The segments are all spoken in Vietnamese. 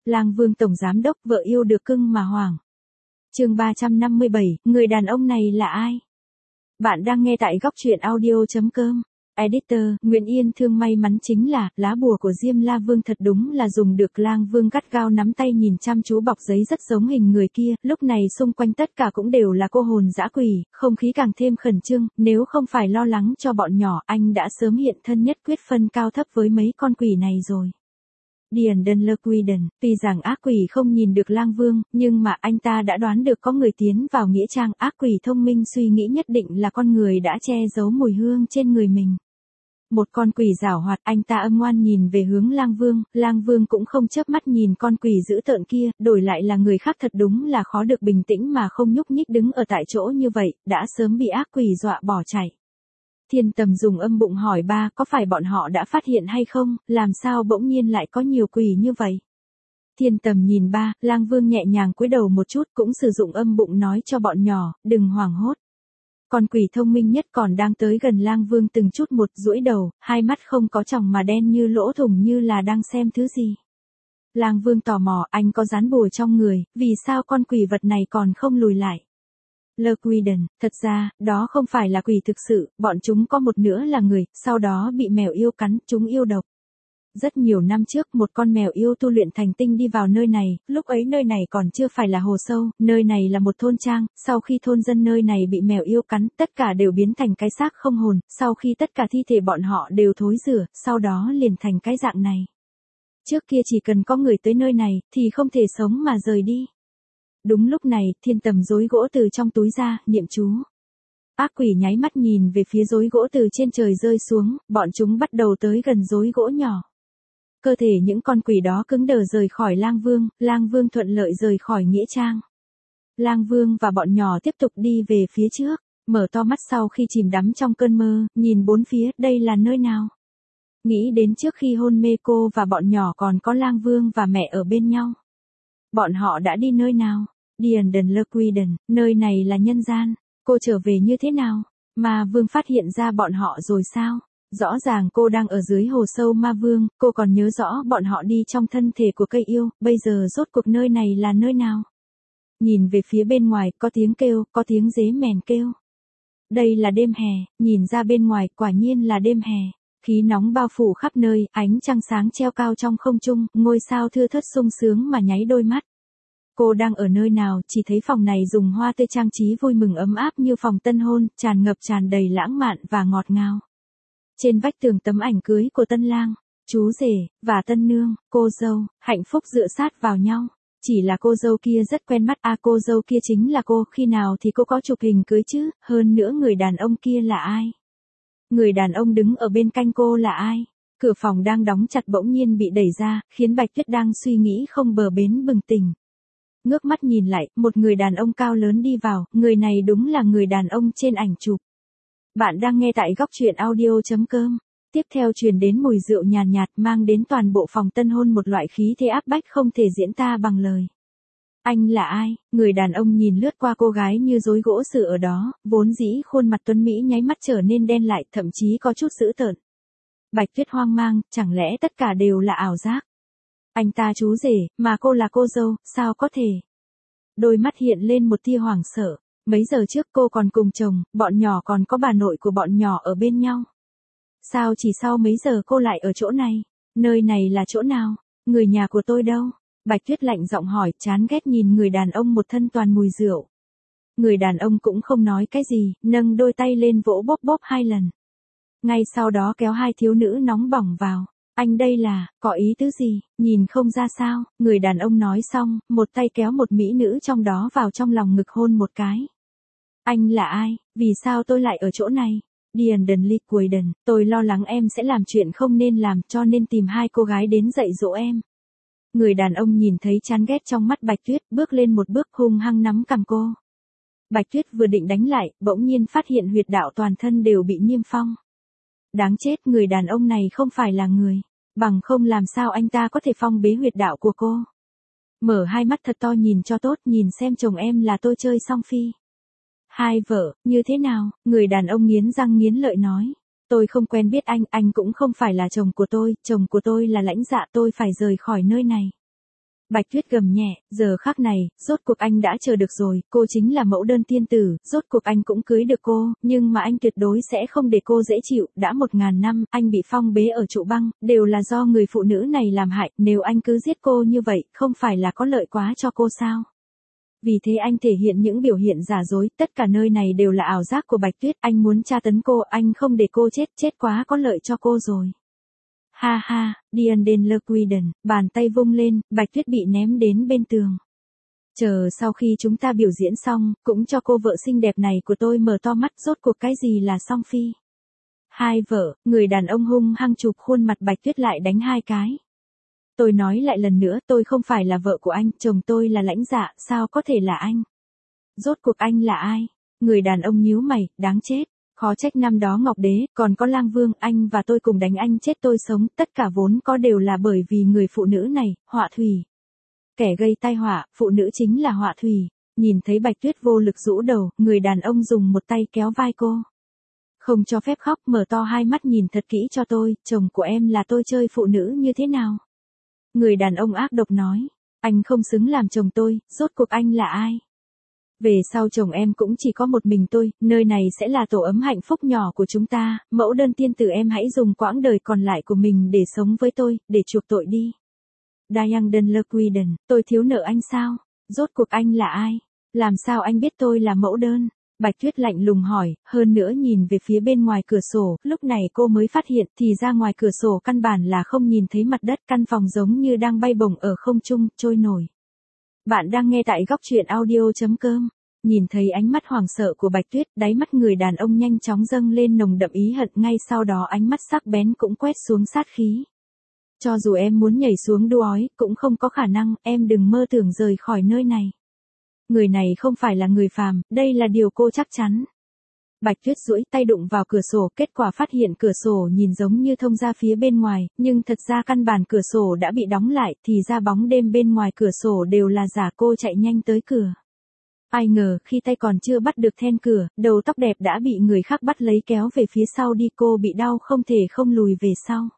Lang Vương tổng giám đốc vợ yêu được cưng mà hoảng. Chương 357, người đàn ông này là ai? Bạn đang nghe tại góc truyện audio.com. Editor, Nguyễn Yên Thương may mắn chính là, lá bùa của Diêm La Vương thật đúng là dùng được. Lang Vương gắt gao nắm tay nhìn chăm chú bọc giấy rất giống hình người kia, lúc này xung quanh tất cả cũng đều là cô hồn dã quỷ, không khí càng thêm khẩn trương, nếu không phải lo lắng cho bọn nhỏ, anh đã sớm hiện thân nhất quyết phân cao thấp với mấy con quỷ này rồi. Điền Đơn Lơ Quy Đần, tuy rằng ác quỷ không nhìn được Lang Vương, nhưng mà anh ta đã đoán được có người tiến vào nghĩa trang. Ác quỷ thông minh suy nghĩ nhất định là con người đã che giấu mùi hương trên người mình. Một con quỷ giảo hoạt, anh ta âm ngoan nhìn về hướng Lang Vương cũng không chớp mắt nhìn con quỷ dữ tợn kia, đổi lại là người khác thật đúng là khó được bình tĩnh mà không nhúc nhích đứng ở tại chỗ như vậy, đã sớm bị ác quỷ dọa bỏ chạy. Thiên Tầm dùng âm bụng hỏi ba có phải bọn họ đã phát hiện hay không, làm sao bỗng nhiên lại có nhiều quỷ như vậy. Thiên Tầm nhìn ba, Lang Vương nhẹ nhàng cúi đầu một chút cũng sử dụng âm bụng nói cho bọn nhỏ, đừng hoảng hốt. Con quỷ thông minh nhất còn đang tới gần Lang Vương từng chút một duỗi đầu, hai mắt không có tròng mà đen như lỗ thủng như là đang xem thứ gì. Lang Vương tò mò, anh có dán bùa trong người, vì sao con quỷ vật này còn không lùi lại? Lơ Quy Đần, thật ra, đó không phải là quỷ thực sự, bọn chúng có một nửa là người, sau đó bị mèo yêu cắn, chúng yêu độc. Rất nhiều năm trước một con mèo yêu tu luyện thành tinh đi vào nơi này, lúc ấy nơi này còn chưa phải là hồ sâu, nơi này là một thôn trang, sau khi thôn dân nơi này bị mèo yêu cắn, tất cả đều biến thành cái xác không hồn, sau khi tất cả thi thể bọn họ đều thối rữa, sau đó liền thành cái dạng này. Trước kia chỉ cần có người tới nơi này, thì không thể sống mà rời đi. Đúng lúc này, Thiên Tầm rối gỗ từ trong túi ra, niệm chú. Ác quỷ nháy mắt nhìn về phía rối gỗ từ trên trời rơi xuống, bọn chúng bắt đầu tới gần rối gỗ nhỏ. Cơ thể những con quỷ đó cứng đờ rời khỏi Lang Vương thuận lợi rời khỏi nghĩa trang. Lang Vương và bọn nhỏ tiếp tục đi về phía trước, mở to mắt sau khi chìm đắm trong cơn mơ, nhìn bốn phía, đây là nơi nào? Nghĩ đến trước khi hôn mê cô và bọn nhỏ còn có Lang Vương và mẹ ở bên nhau. Bọn họ đã đi nơi nào? Điền Đơn Lơ Quy Đần, nơi này là nhân gian, cô trở về như thế nào? Ma Vương phát hiện ra bọn họ rồi sao? Rõ ràng cô đang ở dưới hồ sâu Ma Vương, cô còn nhớ rõ bọn họ đi trong thân thể của cây yêu, bây giờ rốt cuộc nơi này là nơi nào? Nhìn về phía bên ngoài, có tiếng kêu, có tiếng dế mèn kêu. Đây là đêm hè, nhìn ra bên ngoài, quả nhiên là đêm hè. Khí nóng bao phủ khắp nơi, ánh trăng sáng treo cao trong không trung, ngôi sao thưa thớt sung sướng mà nháy đôi mắt. Cô đang ở nơi nào, chỉ thấy phòng này dùng hoa tươi trang trí vui mừng ấm áp như phòng tân hôn, tràn ngập tràn đầy lãng mạn và ngọt ngào. Trên vách tường tấm ảnh cưới của tân lang, chú rể, và tân nương, cô dâu, hạnh phúc dựa sát vào nhau. Chỉ là cô dâu kia rất quen mắt, cô dâu kia chính là cô, khi nào thì cô có chụp hình cưới chứ, hơn nữa người đàn ông kia là ai? Người đàn ông đứng ở bên cạnh cô là ai? Cửa phòng đang đóng chặt bỗng nhiên bị đẩy ra, khiến Bạch Tuyết đang suy nghĩ không bờ bến bừng tỉnh. Ngước mắt nhìn lại, một người đàn ông cao lớn đi vào, người này đúng là người đàn ông trên ảnh chụp. Bạn đang nghe tại góc truyện audio.com. Tiếp theo truyền đến mùi rượu nhàn nhạt mang đến toàn bộ phòng tân hôn một loại khí thế áp bách không thể diễn tả bằng lời. Anh là ai? Người đàn ông nhìn lướt qua cô gái như rối gỗ sừ ở đó, vốn dĩ khuôn mặt tuấn mỹ nháy mắt trở nên đen lại, thậm chí có chút dữ tợn. Bạch Tuyết hoang mang, chẳng lẽ tất cả đều là ảo giác? Anh ta chú rể, mà cô là cô dâu, sao có thể? Đôi mắt hiện lên một tia hoảng sợ. Mấy giờ trước cô còn cùng chồng, bọn nhỏ còn có bà nội của bọn nhỏ ở bên nhau. Sao chỉ sau mấy giờ cô lại ở chỗ này? Nơi này là chỗ nào? Người nhà của tôi đâu? Bạch Tuyết lạnh giọng hỏi, chán ghét nhìn người đàn ông một thân toàn mùi rượu. Người đàn ông cũng không nói cái gì, nâng đôi tay lên vỗ bóp bóp 2 lần. Ngay sau đó kéo 2 thiếu nữ nóng bỏng vào. Anh đây là, có ý tứ gì, nhìn không ra sao? Người đàn ông nói xong, một tay kéo một mỹ nữ trong đó vào trong lòng ngực hôn một cái. Anh là ai? Vì sao tôi lại ở chỗ này? Điền Đơn Lơ Quy Đần, tôi lo lắng em sẽ làm chuyện không nên làm cho nên tìm 2 cô gái đến dạy dỗ em. Người đàn ông nhìn thấy chán ghét trong mắt Bạch Tuyết, bước lên một bước hung hăng nắm cằm cô. Bạch Tuyết vừa định đánh lại, bỗng nhiên phát hiện huyệt đạo toàn thân đều bị niêm phong. Đáng chết, người đàn ông này không phải là người, bằng không làm sao anh ta có thể phong bế huyệt đạo của cô. Mở 2 mắt thật to nhìn cho tốt, nhìn xem chồng em là tôi chơi song phi. 2 vợ, như thế nào? Người đàn ông nghiến răng nghiến lợi nói. Tôi không quen biết anh cũng không phải là chồng của tôi là lãnh dạ, tôi phải rời khỏi nơi này. Bạch Tuyết gầm nhẹ, giờ khắc này, rốt cuộc anh đã chờ được rồi, cô chính là mẫu đơn tiên tử, rốt cuộc anh cũng cưới được cô, nhưng mà anh tuyệt đối sẽ không để cô dễ chịu, đã 1000 năm, anh bị phong bế ở trụ băng, đều là do người phụ nữ này làm hại, nếu anh cứ giết cô như vậy, không phải là có lợi quá cho cô sao? Vì thế anh thể hiện những biểu hiện giả dối, tất cả nơi này đều là ảo giác của Bạch Tuyết, anh muốn tra tấn cô, anh không để cô chết, chết quá có lợi cho cô rồi. Ha ha, Dianden Lequiden, bàn tay vung lên, Bạch Tuyết bị ném đến bên tường. Chờ sau khi chúng ta biểu diễn xong, cũng cho cô vợ xinh đẹp này của tôi mở to mắt, rốt cuộc cái gì là song phi. Hai vợ, người đàn ông hung hăng chụp khuôn mặt Bạch Tuyết lại đánh 2 cái. Tôi nói lại lần nữa, tôi không phải là vợ của anh, chồng tôi là Lãnh Dạ, sao có thể là anh? Rốt cuộc anh là ai? Người đàn ông nhíu mày, đáng chết. Khó trách năm đó Ngọc Đế, còn có Lang Vương, anh và tôi cùng đánh anh chết tôi sống, tất cả vốn có đều là bởi vì người phụ nữ này, Họa Thủy. Kẻ gây tai họa, phụ nữ chính là Họa Thủy. Nhìn thấy Bạch Tuyết vô lực rũ đầu, người đàn ông dùng một tay kéo vai cô. Không cho phép khóc, mở to hai mắt nhìn thật kỹ cho tôi, chồng của em là tôi chơi phụ nữ như thế nào? Người đàn ông ác độc nói, anh không xứng làm chồng tôi, rốt cuộc anh là ai? Về sau chồng em cũng chỉ có một mình tôi, nơi này sẽ là tổ ấm hạnh phúc nhỏ của chúng ta, mẫu đơn tiên tử em hãy dùng quãng đời còn lại của mình để sống với tôi, để chuộc tội đi. Dianden Lequiden, tôi thiếu nợ anh sao? Rốt cuộc anh là ai? Làm sao anh biết tôi là mẫu đơn? Bạch Tuyết lạnh lùng hỏi, hơn nữa nhìn về phía bên ngoài cửa sổ, lúc này cô mới phát hiện thì ra ngoài cửa sổ căn bản là không nhìn thấy mặt đất, căn phòng giống như đang bay bổng ở không trung, trôi nổi. Bạn đang nghe tại góc truyện audio.com. Nhìn thấy ánh mắt hoảng sợ của Bạch Tuyết, đáy mắt người đàn ông nhanh chóng dâng lên nồng đậm ý hận, ngay sau đó ánh mắt sắc bén cũng quét xuống sát khí. Cho dù em muốn nhảy xuống đu ói, cũng không có khả năng, em đừng mơ tưởng rời khỏi nơi này. Người này không phải là người phàm, đây là điều cô chắc chắn. Bạch Tuyết duỗi tay đụng vào cửa sổ, kết quả phát hiện cửa sổ nhìn giống như thông ra phía bên ngoài, nhưng thật ra căn bản cửa sổ đã bị đóng lại, thì ra bóng đêm bên ngoài cửa sổ đều là giả. Cô chạy nhanh tới cửa. Ai ngờ, khi tay còn chưa bắt được then cửa, đầu tóc đẹp đã bị người khác bắt lấy kéo về phía sau đi, cô bị đau không thể không lùi về sau.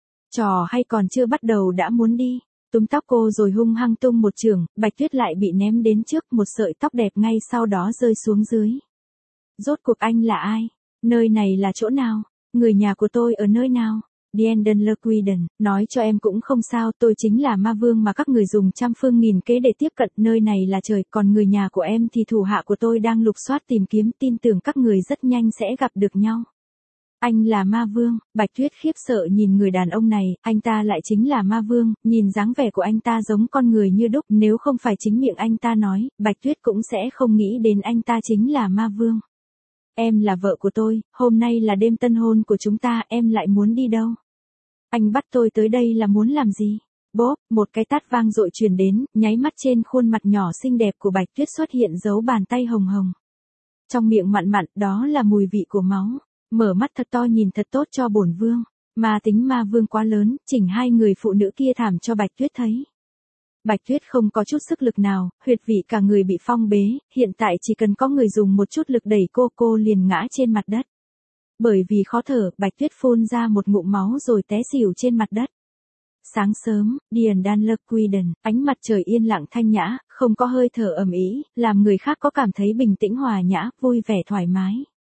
Trò hay còn chưa bắt đầu đã muốn đi. Túm tóc cô rồi hung hăng tung một chưởng, Bạch Tuyết lại bị ném đến trước, một sợi tóc đẹp ngay sau đó rơi xuống dưới. Rốt cuộc anh là ai? Nơi này là chỗ nào? Người nhà của tôi ở nơi nào? Dienden Lequiden, nói cho em cũng không sao, tôi chính là ma vương mà các người dùng trăm phương nghìn kế để tiếp cận, nơi này là trời, còn người nhà của em thì thủ hạ của tôi đang lục soát tìm kiếm, tin tưởng các người rất nhanh sẽ gặp được nhau. Anh là ma vương, Bạch Tuyết khiếp sợ nhìn người đàn ông này, anh ta lại chính là ma vương, nhìn dáng vẻ của anh ta giống con người như đúc, nếu không phải chính miệng anh ta nói, Bạch Tuyết cũng sẽ không nghĩ đến anh ta chính là ma vương. Em là vợ của tôi, hôm nay là đêm tân hôn của chúng ta, em lại muốn đi đâu? Anh bắt tôi tới đây là muốn làm gì? Bốp, một cái tát vang dội truyền đến, nháy mắt trên khuôn mặt nhỏ xinh đẹp của Bạch Tuyết xuất hiện dấu bàn tay hồng hồng. Trong miệng mặn mặn, đó là mùi vị của máu. Mở mắt thật to nhìn thật tốt cho bổn vương. Ma tính ma vương quá lớn, chỉnh hai người phụ nữ kia thảm cho Bạch Tuyết thấy. Bạch Tuyết không có chút sức lực nào, huyệt vị cả người bị phong bế, hiện tại chỉ cần có người dùng một chút lực đẩy cô liền ngã trên mặt đất. Bởi vì khó thở, Bạch Tuyết phun ra một ngụm máu rồi té xỉu trên mặt đất. Sáng sớm, Dienden Lequiden, ánh mặt trời yên lặng thanh nhã, không có hơi thở ầm ĩ, làm người khác có cảm thấy bình tĩnh hòa nhã, vui vẻ thoải mái.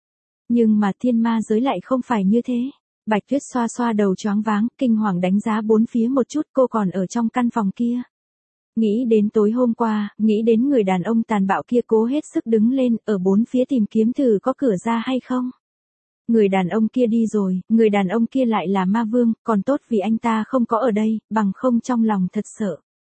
Nhưng mà thiên ma giới lại không phải như thế. Bạch Tuyết xoa xoa đầu choáng váng, kinh hoàng đánh giá bốn phía một chút, cô còn ở trong căn phòng kia. Nghĩ đến tối hôm qua, nghĩ đến người đàn ông tàn bạo kia, cố hết sức đứng lên, ở bốn phía tìm kiếm thử có cửa ra hay không. Người đàn ông kia đi rồi, người đàn ông kia lại là ma vương, còn tốt vì anh ta không có ở đây, bằng không trong lòng thật sợ.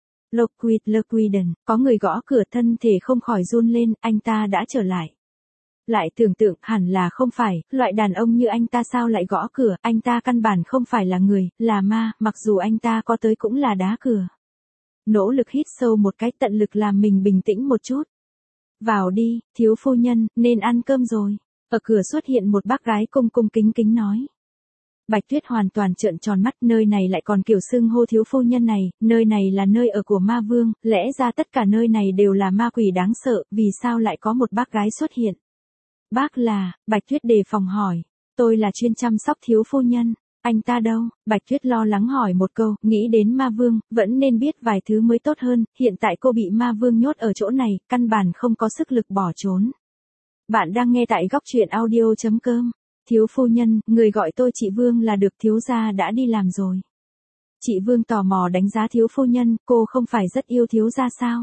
Lequiden, có người gõ cửa, thân thể không khỏi run lên, anh ta đã trở lại. Lại tưởng tượng, hẳn là không phải, loại đàn ông như anh ta sao lại gõ cửa, anh ta căn bản không phải là người, là ma, mặc dù anh ta có tới cũng là đá cửa. Nỗ lực hít sâu một cái, tận lực làm mình bình tĩnh một chút. Vào đi, thiếu phu nhân, nên ăn cơm rồi. Ở cửa xuất hiện một bác gái cung cung kính kính nói. Bạch Tuyết hoàn toàn trợn tròn mắt, nơi này lại còn kiểu xưng hô thiếu phu nhân này, nơi này là nơi ở của ma vương, lẽ ra tất cả nơi này đều là ma quỷ đáng sợ, vì sao lại có một bác gái xuất hiện? Bác là, Bạch Tuyết đề phòng hỏi, tôi là chuyên chăm sóc thiếu phu nhân. Anh ta đâu? Bạch Tuyết lo lắng hỏi một câu, nghĩ đến ma vương, vẫn nên biết vài thứ mới tốt hơn, hiện tại cô bị ma vương nhốt ở chỗ này, căn bản không có sức lực bỏ trốn. Bạn đang nghe tại góc truyện audio.com. Thiếu phu nhân, người gọi tôi chị Vương là được, thiếu gia đã đi làm rồi. Chị Vương tò mò đánh giá thiếu phu nhân, cô không phải rất yêu thiếu gia sao?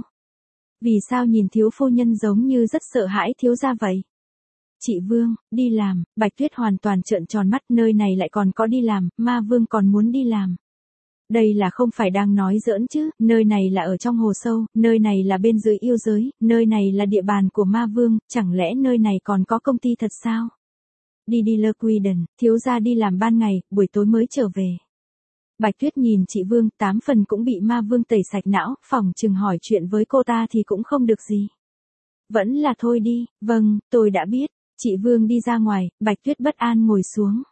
Vì sao nhìn thiếu phu nhân giống như rất sợ hãi thiếu gia vậy? Chị Vương, đi làm, Bạch Tuyết hoàn toàn trợn tròn mắt, nơi này lại còn có đi làm, ma vương còn muốn đi làm. Đây là không phải đang nói giỡn chứ, nơi này là ở trong hồ sâu, nơi này là bên dưới yêu giới, nơi này là địa bàn của ma vương, chẳng lẽ nơi này còn có công ty thật sao? Đi Lequiden, thiếu gia đi làm ban ngày, buổi tối mới trở về. Bạch Tuyết nhìn chị Vương, 8 phần cũng bị ma vương tẩy sạch não, phỏng chừng hỏi chuyện với cô ta thì cũng không được gì. Vẫn là thôi đi, vâng, tôi đã biết. Chị Vương đi ra ngoài, Bạch Tuyết bất an ngồi xuống.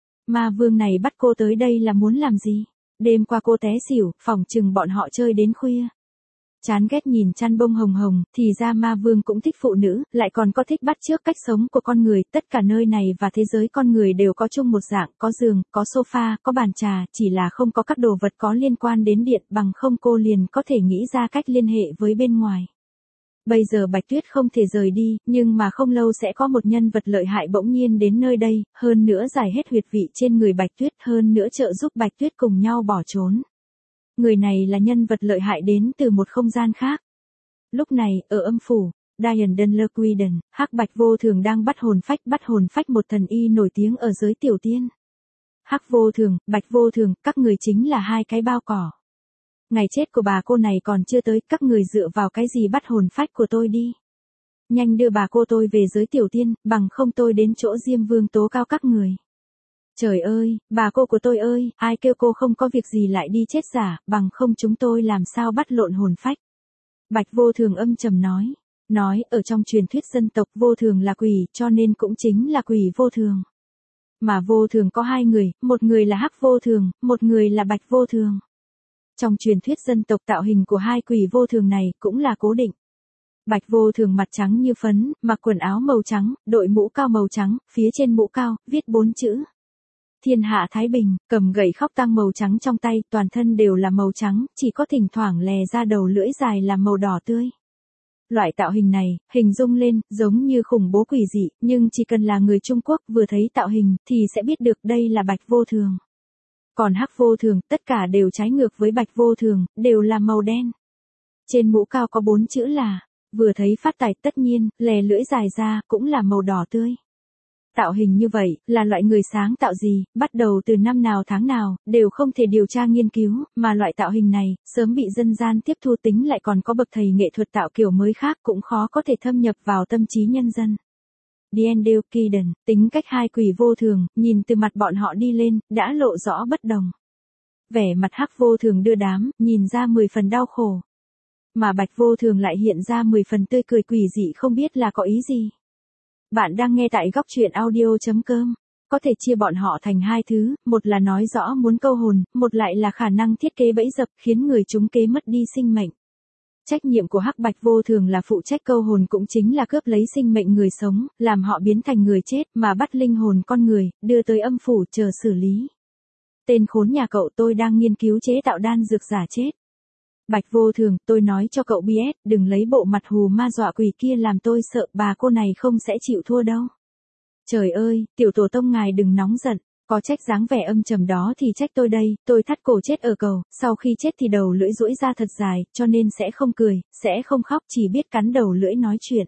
Ma vương này bắt cô tới đây là muốn làm gì? Đêm qua cô té xỉu, phỏng chừng bọn họ chơi đến khuya. Chán ghét nhìn chăn bông hồng hồng, thì ra ma vương cũng thích phụ nữ, lại còn có thích bắt chước cách sống của con người, tất cả nơi này và thế giới con người đều có chung một dạng, có giường, có sofa, có bàn trà, chỉ là không có các đồ vật có liên quan đến điện, bằng không cô liền có thể nghĩ ra cách liên hệ với bên ngoài. Bây giờ Bạch Tuyết không thể rời đi, nhưng mà không lâu sẽ có một nhân vật lợi hại bỗng nhiên đến nơi đây, hơn nữa giải hết huyệt vị trên người Bạch Tuyết, hơn nữa trợ giúp Bạch Tuyết cùng nhau bỏ trốn. Người này là nhân vật lợi hại đến từ một không gian khác. Lúc này, ở âm phủ, Diane Dunlequiden, Hắc Bạch Vô Thường đang bắt hồn phách một thần y nổi tiếng ở giới tiểu tiên. Hắc Vô Thường, Bạch Vô Thường, các người chính là hai cái bao cỏ. Ngày chết của bà cô này còn chưa tới, các người dựa vào cái gì bắt hồn phách của tôi đi. Nhanh đưa bà cô tôi về giới tiểu tiên, bằng không tôi đến chỗ Diêm Vương tố cáo các người. Trời ơi, bà cô của tôi ơi, ai kêu cô không có việc gì lại đi chết giả, bằng không chúng tôi làm sao bắt lộn hồn phách. Bạch Vô Thường âm trầm nói, ở trong truyền thuyết dân tộc Vô Thường là quỷ, cho nên cũng chính là quỷ Vô Thường. Mà Vô Thường có hai người, một người là Hắc Vô Thường, một người là Bạch Vô Thường. Trong truyền thuyết dân tộc tạo hình của hai quỷ vô thường này cũng là cố định. Bạch Vô Thường mặt trắng như phấn, mặc quần áo màu trắng, đội mũ cao màu trắng, phía trên mũ cao, viết 4 chữ. Thiên hạ Thái Bình, cầm gậy khóc tang màu trắng trong tay, toàn thân đều là màu trắng, chỉ có thỉnh thoảng lè ra đầu lưỡi dài là màu đỏ tươi. Loại tạo hình này, hình dung lên, giống như khủng bố quỷ dị, nhưng chỉ cần là người Trung Quốc vừa thấy tạo hình, thì sẽ biết được đây là Bạch Vô Thường. Còn Hắc Vô Thường, tất cả đều trái ngược với Bạch Vô Thường, đều là màu đen. Trên mũ cao có 4 chữ là, vừa thấy phát tài, tất nhiên, lè lưỡi dài ra, cũng là màu đỏ tươi. Tạo hình như vậy, là loại người sáng tạo gì, bắt đầu từ năm nào tháng nào, đều không thể điều tra nghiên cứu, mà loại tạo hình này, sớm bị dân gian tiếp thu, tính lại còn có bậc thầy nghệ thuật tạo kiểu mới khác cũng khó có thể thâm nhập vào tâm trí nhân dân. Diane Dunlequiden, tính cách hai quỷ vô thường, nhìn từ mặt bọn họ đi lên, đã lộ rõ bất đồng. Vẻ mặt Hắc Vô Thường đưa đám, nhìn ra 10 phần đau khổ. Mà Bạch Vô Thường lại hiện ra 10 phần tươi cười quỷ dị, không biết là có ý gì. Bạn đang nghe tại góc truyện audio.com. Có thể chia bọn họ thành hai thứ, một là nói rõ muốn câu hồn, một lại là khả năng thiết kế bẫy dập khiến người trúng kế mất đi sinh mệnh. Trách nhiệm của Hắc Bạch Vô Thường là phụ trách câu hồn, cũng chính là cướp lấy sinh mệnh người sống, làm họ biến thành người chết, mà bắt linh hồn con người, đưa tới âm phủ chờ xử lý. Tên khốn nhà cậu, tôi đang nghiên cứu chế tạo đan dược giả chết. Bạch Vô Thường, tôi nói cho cậu biết, đừng lấy bộ mặt hù ma dọa quỷ kia làm tôi sợ, bà cô này không sẽ chịu thua đâu. Trời ơi, tiểu tổ tông ngài đừng nóng giận, có trách dáng vẻ âm trầm đó thì trách tôi đây, tôi thắt cổ chết ở cầu, sau khi chết thì đầu lưỡi duỗi ra thật dài, cho nên sẽ không cười, sẽ không khóc, chỉ biết cắn đầu lưỡi nói chuyện.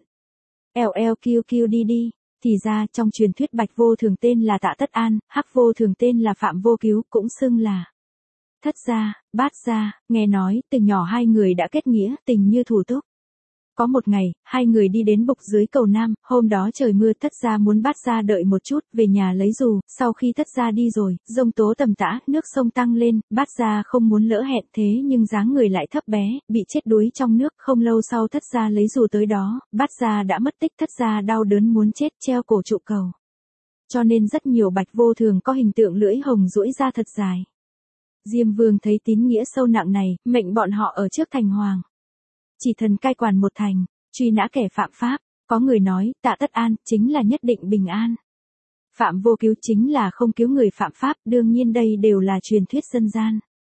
LLQQ đi. Thì ra, trong truyền thuyết Bạch Vô Thường tên là Tạ Tất An, Hắc Vô Thường tên là Phạm Vô Cứu, cũng xưng là Thất gia, Bát gia, nghe nói, từ nhỏ hai người đã kết nghĩa, tình như thủ túc. Có một ngày, hai người đi đến bục dưới cầu Nam, hôm đó trời mưa, Thất gia muốn Bát gia đợi một chút, về nhà lấy dù, sau khi Thất gia đi rồi, giông tố tầm tã, nước sông tăng lên, Bát gia không muốn lỡ hẹn, thế nhưng dáng người lại thấp bé, bị chết đuối trong nước, không lâu sau Thất gia lấy dù tới đó, Bát gia đã mất tích, Thất gia đau đớn muốn chết, treo cổ trụ cầu. Cho nên rất nhiều Bạch Vô Thường có hình tượng lưỡi hồng duỗi ra thật dài. Diêm Vương thấy tín nghĩa sâu nặng này, mệnh bọn họ ở trước thành hoàng. Chỉ thần cai quản một thành, truy nã kẻ phạm pháp, có người nói, Tạ Tất An, chính là nhất định bình an. Phạm vô cứu chính là không cứu người phạm pháp, đương nhiên đây đều là truyền thuyết dân gian.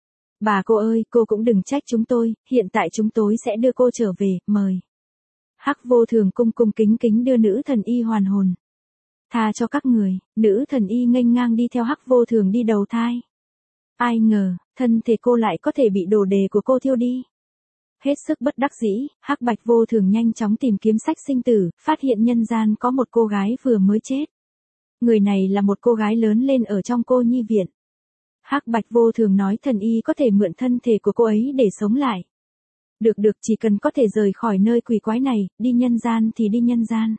Bà cô ơi, cô cũng đừng trách chúng tôi, hiện tại chúng tôi sẽ đưa cô trở về, mời. Hắc Vô Thường cung cung kính kính đưa nữ thần y hoàn hồn. Tha cho các người, nữ thần y nghênh ngang đi theo Hắc Vô Thường đi đầu thai. Ai ngờ, thân thể cô lại có thể bị đồ đề của cô thiêu đi. Hết sức bất đắc dĩ, Hắc Bạch Vô Thường nhanh chóng tìm kiếm sách sinh tử, phát hiện nhân gian có một cô gái vừa mới chết. Người này là một cô gái lớn lên ở trong cô nhi viện. Hắc Bạch Vô Thường nói thần y có thể mượn thân thể của cô ấy để sống lại. Được, chỉ cần có thể rời khỏi nơi quỷ quái này, đi nhân gian thì đi nhân gian.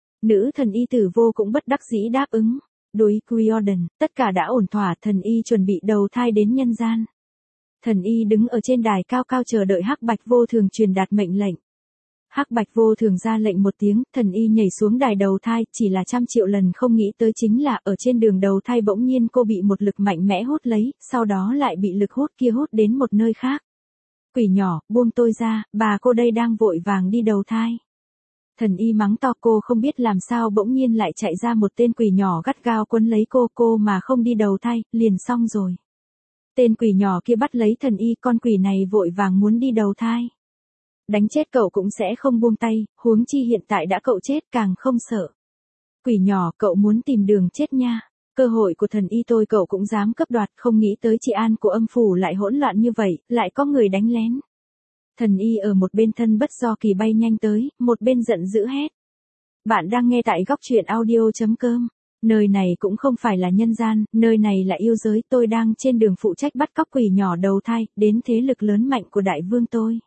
Nữ thần y Tử Vô cũng bất đắc dĩ đáp ứng. Đối Riordan, tất cả đã ổn thỏa, thần y chuẩn bị đầu thai đến nhân gian. Thần y đứng ở trên đài cao cao chờ đợi Hắc Bạch Vô Thường truyền đạt mệnh lệnh. Hắc Bạch Vô Thường ra lệnh một tiếng, thần y nhảy xuống đài đầu thai, chỉ là 100 triệu lần không nghĩ tới chính là ở trên đường đầu thai bỗng nhiên cô bị một lực mạnh mẽ hút lấy, sau đó lại bị lực hút kia hút đến một nơi khác. Quỷ nhỏ, buông tôi ra, bà cô đây đang vội vàng đi đầu thai. Thần y mắng to, cô không biết làm sao bỗng nhiên lại chạy ra một tên quỷ nhỏ gắt gao quấn lấy cô mà không đi đầu thai, liền xong rồi. Tên quỷ nhỏ kia bắt lấy thần y, con quỷ này vội vàng muốn đi đầu thai. Đánh chết cậu cũng sẽ không buông tay, huống chi hiện tại đã cậu chết càng không sợ. Quỷ nhỏ, cậu muốn tìm đường chết nha. Cơ hội của thần y tôi cậu cũng dám cướp đoạt, không nghĩ tới trị an của âm phủ lại hỗn loạn như vậy, lại có người đánh lén. Thần y ở một bên thân bất do kỳ bay nhanh tới, một bên giận dữ hét. Bạn đang nghe tại góc truyện audio.com. Nơi này cũng không phải là nhân gian, nơi này là yêu giới, tôi đang trên đường phụ trách bắt cóc quỷ nhỏ đầu thai, đến thế lực lớn mạnh của đại vương tôi.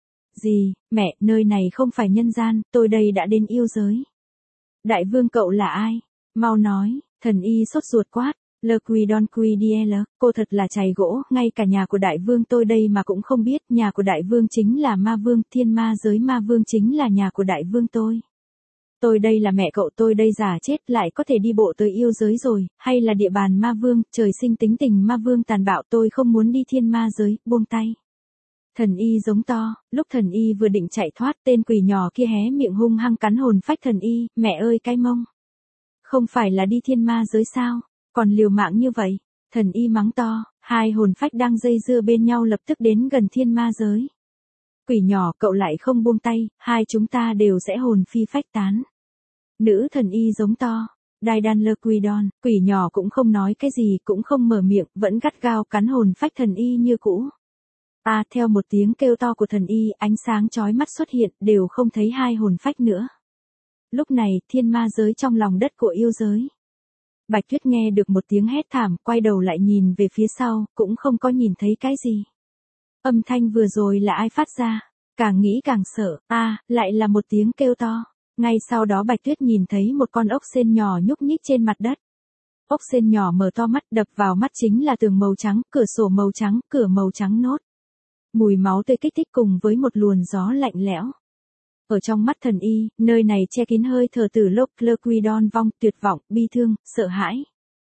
Gì, mẹ, nơi này không phải nhân gian, tôi đây đã đến yêu giới. Đại vương cậu là ai? Mau nói, thần y sốt ruột quát. Le Quidon Quidiel, cô thật là chày gỗ, ngay cả nhà của đại vương tôi đây mà cũng không biết, nhà của đại vương chính là ma vương, thiên ma giới ma vương chính là nhà của đại vương tôi. Tôi đây là mẹ cậu, tôi đây già chết lại có thể đi bộ tới yêu giới rồi, hay là địa bàn ma vương, trời sinh tính tình ma vương tàn bạo, tôi không muốn đi thiên ma giới, buông tay. Thần y giống to, lúc thần y vừa định chạy thoát, tên quỷ nhỏ kia hé miệng hung hăng cắn hồn phách thần y, mẹ ơi cái mông. Không phải là đi thiên ma giới sao, còn liều mạng như vậy, thần y mắng to, hai hồn phách đang dây dưa bên nhau lập tức đến gần thiên ma giới. Quỷ nhỏ, cậu lại không buông tay, hai chúng ta đều sẽ hồn phi phách tán. Nữ thần y giống to, Daidan Le Quidon, quỷ nhỏ cũng không nói cái gì, cũng không mở miệng, vẫn gắt gao cắn hồn phách thần y như cũ. Theo một tiếng kêu to của thần y, ánh sáng chói mắt xuất hiện, đều không thấy hai hồn phách nữa. Lúc này, thiên ma giới trong lòng đất của yêu giới. Bạch Tuyết nghe được một tiếng hét thảm, quay đầu lại nhìn về phía sau, cũng không có nhìn thấy cái gì. Âm thanh vừa rồi là ai phát ra? Càng nghĩ càng sợ, lại là một tiếng kêu to. Ngay sau đó Bạch Tuyết nhìn thấy một con ốc sên nhỏ nhúc nhích trên mặt đất. Ốc sên nhỏ mở to mắt, đập vào mắt chính là tường màu trắng, cửa sổ màu trắng, cửa màu trắng nốt. Mùi máu tươi kích thích cùng với một luồn gió lạnh lẽo. Ở trong mắt thần y, nơi này che kín hơi thở từ Le Quidon vong, tuyệt vọng, bi thương, sợ hãi.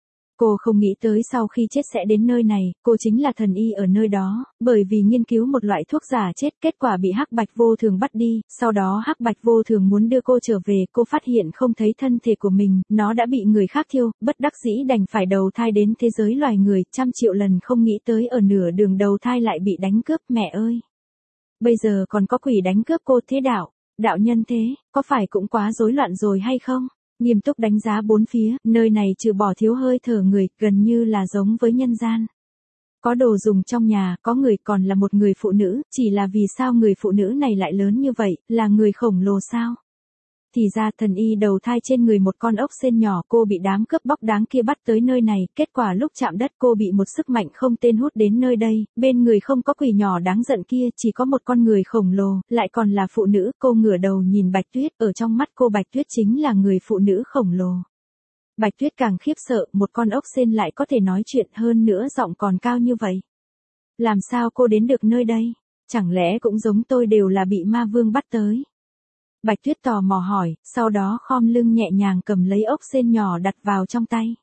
Cô không nghĩ tới sau khi chết sẽ đến nơi này, cô chính là thần y ở nơi đó, bởi vì nghiên cứu một loại thuốc giả chết, kết quả bị Hắc Bạch Vô Thường bắt đi, sau đó Hắc Bạch Vô Thường muốn đưa cô trở về, cô phát hiện không thấy thân thể của mình, nó đã bị người khác thiêu, bất đắc dĩ đành phải đầu thai đến thế giới loài người, 100 triệu lần không nghĩ tới ở nửa đường đầu thai lại bị đánh cướp, mẹ ơi. Bây giờ còn có quỷ đánh cướp cô thế đạo nhân thế, có phải cũng quá rối loạn rồi hay không? Nghiêm túc đánh giá bốn phía, nơi này trừ bỏ thiếu hơi thở người, gần như là giống với nhân gian. Có đồ dùng trong nhà, có người còn là một người phụ nữ, chỉ là vì sao người phụ nữ này lại lớn như vậy, là người khổng lồ sao? Thì ra thần y đầu thai trên người một con ốc sên nhỏ, cô bị đám cướp bóc đáng kia bắt tới nơi này, kết quả lúc chạm đất cô bị một sức mạnh không tên hút đến nơi đây, bên người không có quỷ nhỏ đáng giận kia, chỉ có một con người khổng lồ, lại còn là phụ nữ, cô ngửa đầu nhìn Bạch Tuyết, ở trong mắt cô Bạch Tuyết chính là người phụ nữ khổng lồ. Bạch Tuyết càng khiếp sợ, một con ốc sên lại có thể nói chuyện, hơn nữa giọng còn cao như vậy. Làm sao cô đến được nơi đây? Chẳng lẽ cũng giống tôi đều là bị ma vương bắt tới? Bạch Tuyết tò mò hỏi, sau đó khom lưng nhẹ nhàng cầm lấy ốc sên nhỏ đặt vào trong tay.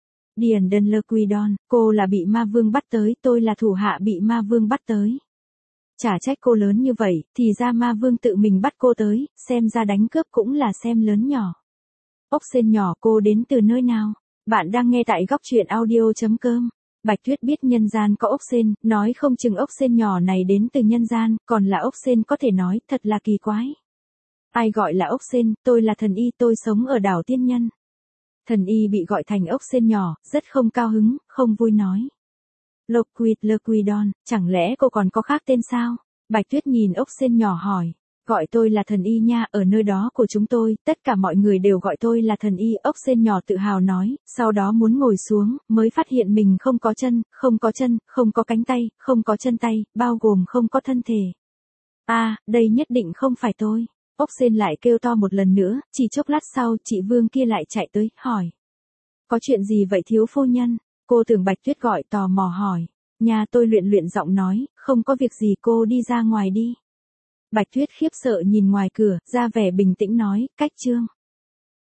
Daidan Le Quidon, cô là bị ma vương bắt tới, tôi là thủ hạ bị ma vương bắt tới. Chả trách cô lớn như vậy, thì ra ma vương tự mình bắt cô tới, xem ra đánh cướp cũng là xem lớn nhỏ. Ốc sên nhỏ, cô đến từ nơi nào? Bạn đang nghe tại góc truyện audio.com. Bạch Tuyết biết nhân gian có ốc sên, nói không chừng ốc sên nhỏ này đến từ nhân gian, còn là ốc sên có thể nói, thật là kỳ quái. Ai gọi là ốc sên, tôi là thần y, tôi sống ở đảo tiên nhân. Thần y bị gọi thành ốc sên nhỏ, rất không cao hứng, không vui nói. Loquidon, chẳng lẽ cô còn có khác tên sao? Bạch Tuyết nhìn ốc sên nhỏ hỏi. Gọi tôi là thần y nha, ở nơi đó của chúng tôi, tất cả mọi người đều gọi tôi là thần y. Ốc sên nhỏ tự hào nói, sau đó muốn ngồi xuống, mới phát hiện mình không có chân, không có cánh tay, không có chân tay, bao gồm không có thân thể. Đây nhất định không phải tôi. Ốc sên lại kêu to một lần nữa, chỉ chốc lát sau, chị Vương kia lại chạy tới, hỏi. Có chuyện gì vậy thiếu phu nhân? Cô tưởng Bạch Tuyết gọi tò mò hỏi. Nhà tôi luyện giọng nói, không có việc gì cô đi ra ngoài đi. Bạch Tuyết khiếp sợ nhìn ngoài cửa, ra vẻ bình tĩnh nói, cách Trương.